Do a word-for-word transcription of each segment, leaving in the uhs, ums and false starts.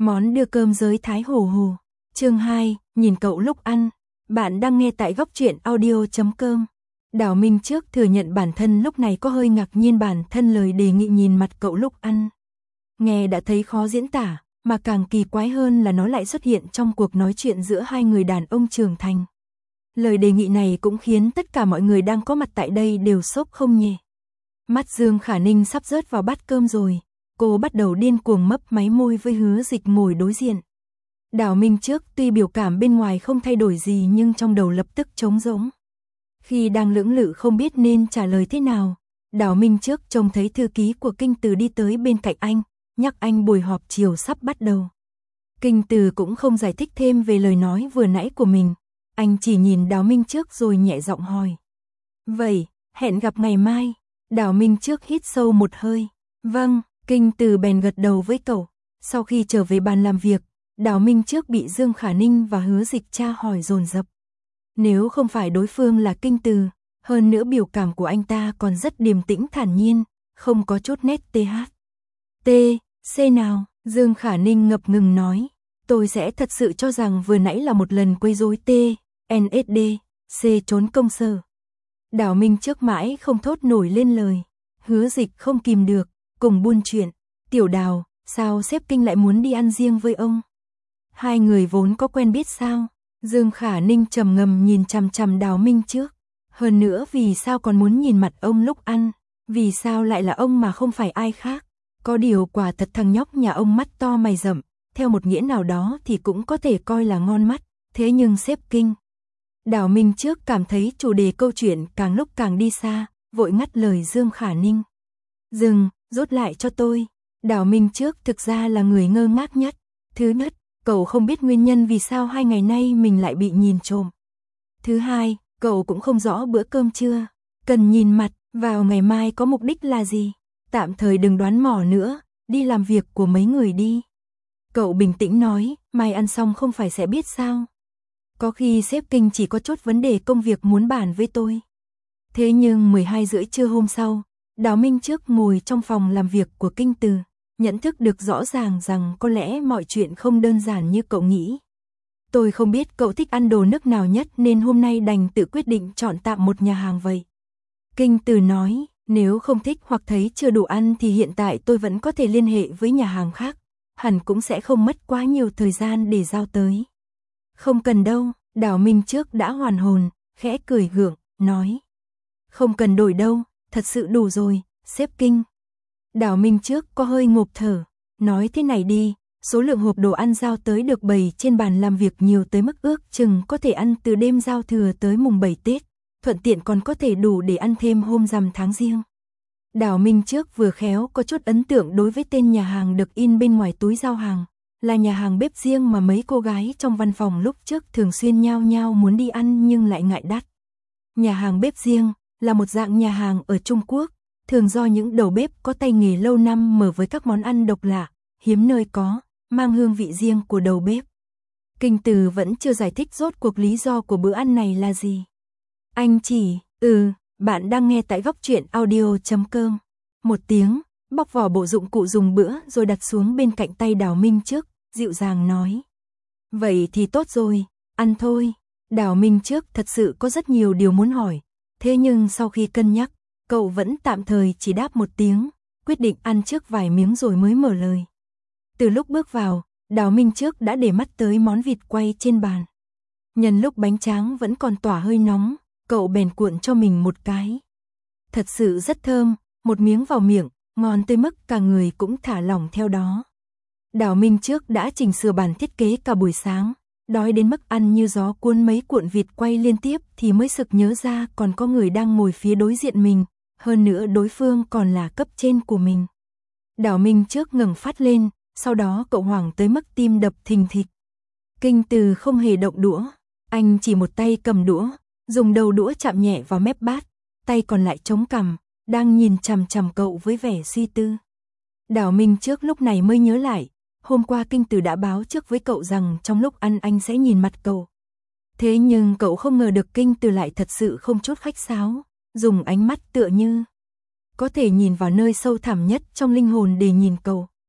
Món đưa cơm giới Thái Hồ Hồ. Chương hai, nhìn cậu lúc ăn. Bạn đang nghe tại góc truyện audio chấm com. Đào Minh trước thừa nhận bản thân lúc này có hơi ngạc nhiên bản thân lời đề nghị nhìn mặt cậu lúc ăn. Nghe đã thấy khó diễn tả, mà càng kỳ quái hơn là nó lại xuất hiện trong cuộc nói chuyện giữa hai người đàn ông trưởng thành. Lời đề nghị này cũng khiến tất cả mọi người đang có mặt tại đây đều sốc không nhẹ. Mắt Dương Khả Ninh sắp rớt vào bát cơm rồi. Cô bắt đầu điên cuồng mấp máy môi với Hứa Dịch ngồi đối diện. Đào Minh trước tuy biểu cảm bên ngoài không thay đổi gì nhưng trong đầu lập tức trống rỗng. Khi đang lưỡng lự không biết nên trả lời thế nào, Đào Minh trước trông thấy thư ký của Kinh Từ đi tới bên cạnh anh, nhắc anh buổi họp chiều sắp bắt đầu. Kinh Từ cũng không giải thích thêm về lời nói vừa nãy của mình, anh chỉ nhìn Đào Minh trước rồi nhẹ giọng hỏi. Vậy, hẹn gặp ngày mai. Đào Minh trước hít sâu một hơi. Vâng. Kinh Từ bèn gật đầu với cậu. Sau khi trở về bàn làm việc, Đào Minh trước bị Dương Khả Ninh và Hứa Dịch tra hỏi dồn dập. Nếu không phải đối phương là Kinh Từ, hơn nữa biểu cảm của anh ta còn rất điềm tĩnh thản nhiên, không có chút nét th. T, C nào, Dương Khả Ninh ngập ngừng nói. Tôi sẽ thật sự cho rằng vừa nãy là một lần quấy rối T, N S D, C trốn công sở. Đào Minh trước mãi không thốt nổi lên lời. Hứa Dịch không kìm được. Cùng buôn chuyện, Tiểu Đào, sao sếp Kinh lại muốn đi ăn riêng với ông? Hai người vốn có quen biết sao? Dương Khả Ninh trầm ngâm nhìn chằm chằm Đào Minh trước. Hơn nữa vì sao còn muốn nhìn mặt ông lúc ăn? Vì sao lại là ông mà không phải ai khác? Có điều quả thật thằng nhóc nhà ông mắt to mày rậm, theo một nghĩa nào đó thì cũng có thể coi là ngon mắt, thế nhưng sếp Kinh. Đào Minh trước cảm thấy chủ đề câu chuyện càng lúc càng đi xa, vội ngắt lời Dương Khả Ninh. Dừng. Rút lại cho tôi. Đào Minh trước thực ra là người ngơ ngác nhất. Thứ nhất, cậu không biết nguyên nhân vì sao hai ngày nay mình lại bị nhìn trộm. Thứ hai, cậu cũng không rõ bữa cơm trưa cần nhìn mặt vào ngày mai có mục đích là gì. Tạm thời đừng đoán mò nữa, đi làm việc của mấy người đi. Cậu bình tĩnh nói, mai ăn xong không phải sẽ biết sao. Có khi sếp Kinh chỉ có chút vấn đề công việc muốn bàn với tôi. Thế nhưng mười hai rưỡi trưa hôm sau, Đào Minh trước ngồi trong phòng làm việc của Kinh Từ, nhận thức được rõ ràng rằng có lẽ mọi chuyện không đơn giản như cậu nghĩ. Tôi không biết cậu thích ăn đồ nước nào nhất nên hôm nay đành tự quyết định chọn tạm một nhà hàng vậy. Kinh Từ nói, nếu không thích hoặc thấy chưa đủ ăn thì hiện tại tôi vẫn có thể liên hệ với nhà hàng khác, hẳn cũng sẽ không mất quá nhiều thời gian để giao tới. Không cần đâu, Đào Minh trước đã hoàn hồn, khẽ cười gượng, nói. Không cần đổi đâu. Thật sự đủ rồi, sếp Kinh. Đào Minh trước có hơi ngộp thở, nói thế này đi, số lượng hộp đồ ăn giao tới được bày trên bàn làm việc nhiều tới mức ước chừng có thể ăn từ đêm giao thừa tới mùng bảy Tết, thuận tiện còn có thể đủ để ăn thêm hôm rằm tháng Giêng. Đào Minh trước vừa khéo có chút ấn tượng đối với tên nhà hàng được in bên ngoài túi giao hàng, là nhà hàng bếp riêng mà mấy cô gái trong văn phòng lúc trước thường xuyên nhao nhao muốn đi ăn nhưng lại ngại đắt. Nhà hàng bếp riêng là một dạng nhà hàng ở Trung Quốc, thường do những đầu bếp có tay nghề lâu năm mở với các món ăn độc lạ, hiếm nơi có, mang hương vị riêng của đầu bếp. Kinh Từ vẫn chưa giải thích rốt cuộc lý do của bữa ăn này là gì. Anh chỉ, ừ, bạn đang nghe tại góc truyện audio chấm com. Một tiếng, bóc vỏ bộ dụng cụ dùng bữa rồi đặt xuống bên cạnh tay Đào Minh trước, dịu dàng nói. Vậy thì tốt rồi, ăn thôi. Đào Minh trước thật sự có rất nhiều điều muốn hỏi. Thế nhưng sau khi cân nhắc, cậu vẫn tạm thời chỉ đáp một tiếng, quyết định ăn trước vài miếng rồi mới mở lời. Từ lúc bước vào, Đào Minh trước đã để mắt tới món vịt quay trên bàn. Nhân lúc bánh tráng vẫn còn tỏa hơi nóng, cậu bèn cuộn cho mình một cái. Thật sự rất thơm, một miếng vào miệng, ngon tới mức cả người cũng thả lỏng theo đó. Đào Minh trước đã chỉnh sửa bản thiết kế cả buổi sáng. Đói đến mức ăn như gió cuốn mấy cuộn vịt quay liên tiếp thì mới sực nhớ ra còn có người đang ngồi phía đối diện mình, hơn nữa đối phương còn là cấp trên của mình. Đào Minh trước ngẩng phát lên, sau đó cậu hoảng tới mức tim đập thình thịch. Kinh Từ không hề động đũa, anh chỉ một tay cầm đũa, dùng đầu đũa chạm nhẹ vào mép bát, tay còn lại chống cằm, đang nhìn chằm chằm cậu với vẻ suy tư. Đào Minh trước lúc này mới nhớ lại. Hôm qua Kinh Từ đã báo trước với cậu rằng trong lúc ăn anh sẽ nhìn mặt cậu. Thế nhưng cậu không ngờ được Kinh Từ lại thật sự không chút khách sáo, dùng ánh mắt tựa như có thể nhìn vào nơi sâu thẳm nhất trong linh hồn để nhìn cậu.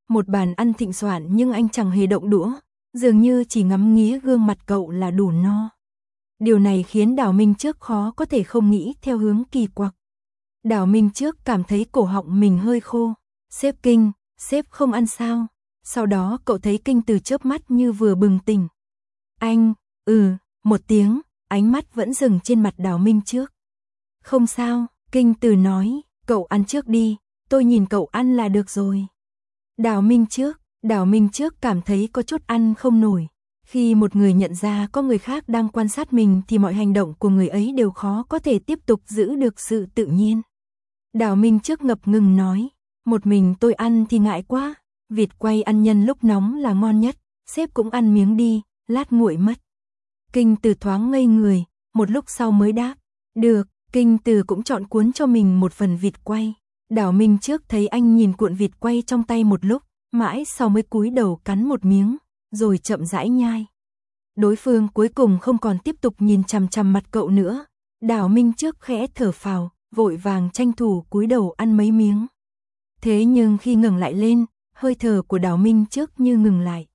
Một bàn ăn thịnh soạn nhưng anh chẳng hề động đũa, dường như chỉ ngắm nghía gương mặt cậu là đủ no. Điều này khiến Đào Minh Trước khó có thể không nghĩ theo hướng kỳ quặc. Đào Minh Trước cảm thấy cổ họng mình hơi khô. Sếp Kinh, sếp không ăn sao? Sau đó cậu thấy Kinh Từ chớp mắt như vừa bừng tỉnh. Anh, ừ, một tiếng, ánh mắt vẫn dừng trên mặt Đào Minh Trước. Không sao, Kinh Từ nói, cậu ăn trước đi, tôi nhìn cậu ăn là được rồi. Đào Minh Trước, Đào Minh Trước cảm thấy có chút ăn không nổi. Khi một người nhận ra có người khác đang quan sát mình thì mọi hành động của người ấy đều khó có thể tiếp tục giữ được sự tự nhiên. Đào Minh Trước ngập ngừng nói, một mình tôi ăn thì ngại quá, vịt quay ăn nhân lúc nóng là ngon nhất, sếp cũng ăn miếng đi, lát nguội mất. Kinh Từ thoáng ngây người, một lúc sau mới đáp, được. Kinh Từ cũng chọn cuốn cho mình một phần vịt quay. Đào Minh Trước thấy anh nhìn cuộn vịt quay trong tay một lúc, mãi sau mới cúi đầu cắn một miếng, rồi chậm rãi nhai. Đối phương cuối cùng không còn tiếp tục nhìn chằm chằm mặt cậu nữa. Đào Minh Trước khẽ thở phào, vội vàng tranh thủ cúi đầu ăn mấy miếng. Thế nhưng khi ngẩng lại lên, hơi thở của Đào Minh Trước như ngừng lại.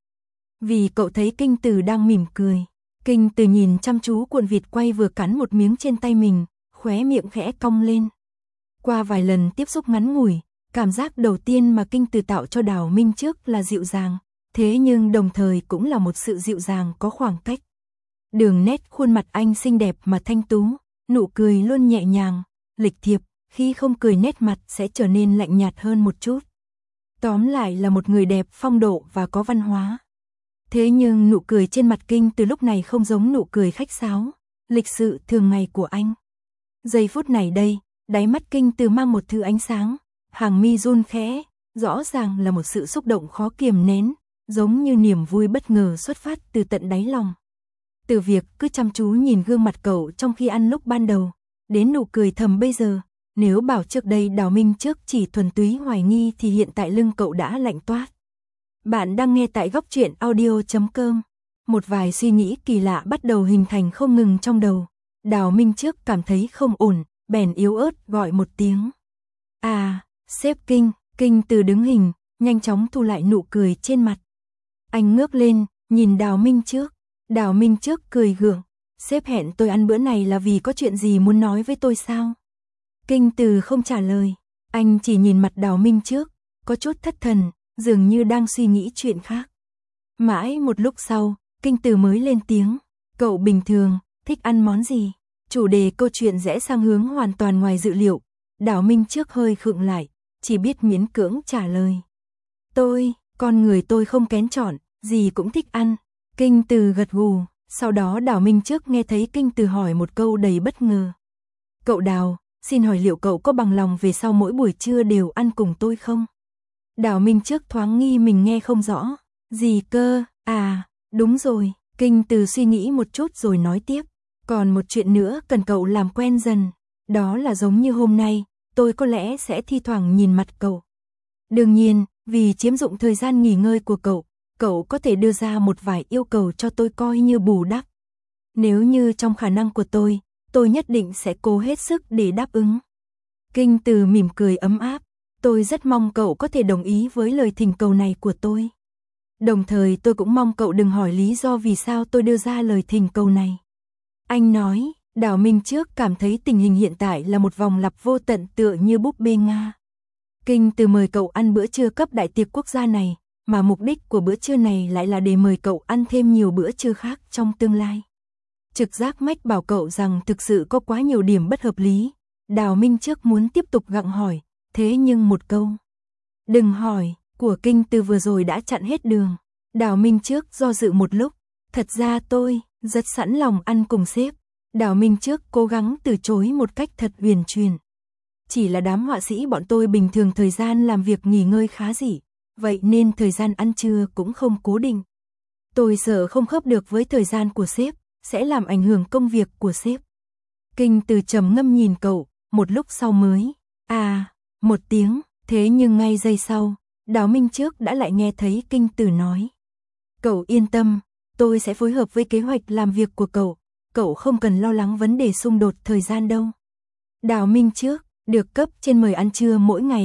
Vì cậu thấy Kinh Từ đang mỉm cười. Kinh Từ nhìn chăm chú cuộn vịt quay vừa cắn một miếng trên tay mình, khóe miệng khẽ cong lên. Qua vài lần tiếp xúc ngắn ngủi, cảm giác đầu tiên mà Kinh Từ tạo cho Đào Minh Trước là dịu dàng, thế nhưng đồng thời cũng là một sự dịu dàng có khoảng cách. Đường nét khuôn mặt anh xinh đẹp mà thanh tú, nụ cười luôn nhẹ nhàng, lịch thiệp, khi không cười nét mặt sẽ trở nên lạnh nhạt hơn một chút. Tóm lại là một người đẹp, phong độ và có văn hóa. Thế nhưng nụ cười trên mặt Kinh Từ lúc này không giống nụ cười khách sáo, lịch sự thường ngày của anh. Giây phút này đây, đáy mắt Kinh Từ mang một thứ ánh sáng, hàng mi run khẽ, rõ ràng là một sự xúc động khó kiềm nén, giống như niềm vui bất ngờ xuất phát từ tận đáy lòng. Từ việc cứ chăm chú nhìn gương mặt cậu trong khi ăn lúc ban đầu, đến nụ cười thầm bây giờ, nếu bảo trước đây Đào Minh Trước chỉ thuần túy hoài nghi thì hiện tại lưng cậu đã lạnh toát. Bạn đang nghe tại góc truyện audio chấm com. Một vài suy nghĩ kỳ lạ bắt đầu hình thành không ngừng trong đầu. Đào Minh Trước cảm thấy không ổn, bèn yếu ớt gọi một tiếng. À, sếp Kinh. Kinh Từ đứng hình, nhanh chóng thu lại nụ cười trên mặt. Anh ngước lên, nhìn Đào Minh Trước. Đào Minh Trước cười gượng. Sếp hẹn tôi ăn bữa này là vì có chuyện gì muốn nói với tôi sao? Kinh Từ không trả lời. Anh chỉ nhìn mặt Đào Minh Trước, có chút thất thần, dường như đang suy nghĩ chuyện khác. Mãi một lúc sau, Kinh Từ mới lên tiếng. Cậu bình thường, thích ăn món gì? Chủ đề câu chuyện rẽ sang hướng hoàn toàn ngoài dự liệu. Đào Minh Trước hơi khựng lại, chỉ biết miễn cưỡng trả lời. Tôi, con người tôi không kén chọn, gì cũng thích ăn. Kinh Từ gật gù, sau đó Đào Minh Trước nghe thấy Kinh Từ hỏi một câu đầy bất ngờ. Cậu Đào, xin hỏi liệu cậu có bằng lòng về sau mỗi buổi trưa đều ăn cùng tôi không? Đào Minh Trước thoáng nghi mình nghe không rõ. Gì cơ? À, đúng rồi. Kinh Từ suy nghĩ một chút rồi nói tiếp. Còn một chuyện nữa cần cậu làm quen dần. Đó là giống như hôm nay, tôi có lẽ sẽ thi thoảng nhìn mặt cậu. Đương nhiên, vì chiếm dụng thời gian nghỉ ngơi của cậu, cậu có thể đưa ra một vài yêu cầu cho tôi coi như bù đắp. Nếu như trong khả năng của tôi, tôi nhất định sẽ cố hết sức để đáp ứng. Kinh Từ mỉm cười ấm áp. Tôi rất mong cậu có thể đồng ý với lời thỉnh cầu này của tôi. Đồng thời tôi cũng mong cậu đừng hỏi lý do vì sao tôi đưa ra lời thỉnh cầu này. Anh nói, Đào Minh Trước cảm thấy tình hình hiện tại là một vòng lặp vô tận tựa như búp bê Nga. Kinh Từ mời cậu ăn bữa trưa cấp đại tiệc quốc gia này, mà mục đích của bữa trưa này lại là để mời cậu ăn thêm nhiều bữa trưa khác trong tương lai. Trực giác mách bảo cậu rằng thực sự có quá nhiều điểm bất hợp lý. Đào Minh Trước muốn tiếp tục gặng hỏi, thế nhưng một câu "đừng hỏi" của Kinh Từ vừa rồi đã chặn hết đường. Đào Minh Trước do dự một lúc, thật ra tôi rất sẵn lòng ăn cùng sếp. Đào Minh Trước cố gắng từ chối một cách thật huyền chuyển. Chỉ là đám họa sĩ bọn tôi bình thường thời gian làm việc nghỉ ngơi khá dị, vậy nên thời gian ăn trưa cũng không cố định. Tôi sợ không khớp được với thời gian của sếp, sẽ làm ảnh hưởng công việc của sếp. Kinh Từ trầm ngâm nhìn cậu, một lúc sau mới à một tiếng, thế nhưng ngay giây sau, Đào Minh Trước đã lại nghe thấy Kinh Từ nói. Cậu yên tâm, tôi sẽ phối hợp với kế hoạch làm việc của cậu, cậu không cần lo lắng vấn đề xung đột thời gian đâu. Đào Minh Trước được cấp trên mời ăn trưa mỗi ngày,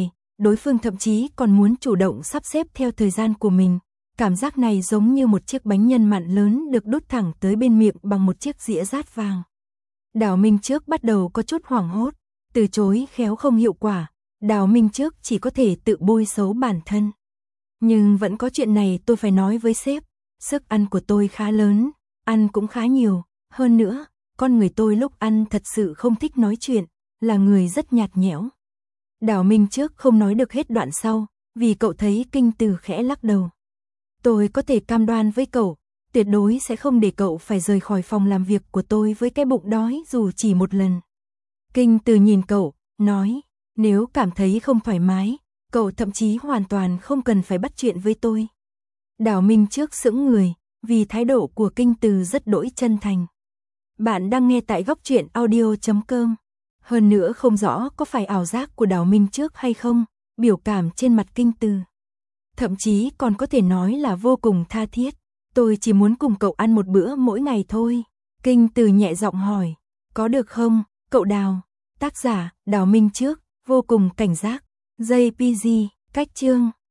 đối phương thậm chí còn muốn chủ động sắp xếp theo thời gian của mình. Cảm giác này giống như một chiếc bánh nhân mặn lớn được đút thẳng tới bên miệng bằng một chiếc dĩa rát vàng. Đào Minh Trước bắt đầu có chút hoảng hốt, từ chối khéo không hiệu quả, Đào Minh Trước chỉ có thể tự bôi xấu bản thân. Nhưng vẫn có chuyện này tôi phải nói với sếp, sức ăn của tôi khá lớn, ăn cũng khá nhiều, hơn nữa, con người tôi lúc ăn thật sự không thích nói chuyện, là người rất nhạt nhẽo. Đào Minh Trước không nói được hết đoạn sau, vì cậu thấy Kinh Từ khẽ lắc đầu. Tôi có thể cam đoan với cậu, tuyệt đối sẽ không để cậu phải rời khỏi phòng làm việc của tôi với cái bụng đói dù chỉ một lần. Kinh Từ nhìn cậu, nói, nếu cảm thấy không thoải mái, cậu thậm chí hoàn toàn không cần phải bắt chuyện với tôi. Đào Minh Trước sững người, vì thái độ của Kinh Từ rất đỗi chân thành. Bạn đang nghe tại góc truyện audio chấm com. Hơn nữa không rõ có phải ảo giác của Đào Minh Trước hay không, biểu cảm trên mặt Kinh Từ. Thậm chí còn có thể nói là vô cùng tha thiết. Tôi chỉ muốn cùng cậu ăn một bữa mỗi ngày thôi. Kinh Từ nhẹ giọng hỏi, có được không, cậu Đào? Tác giả, Đào Minh Trước, vô cùng cảnh giác. gi pê giê, cách chương.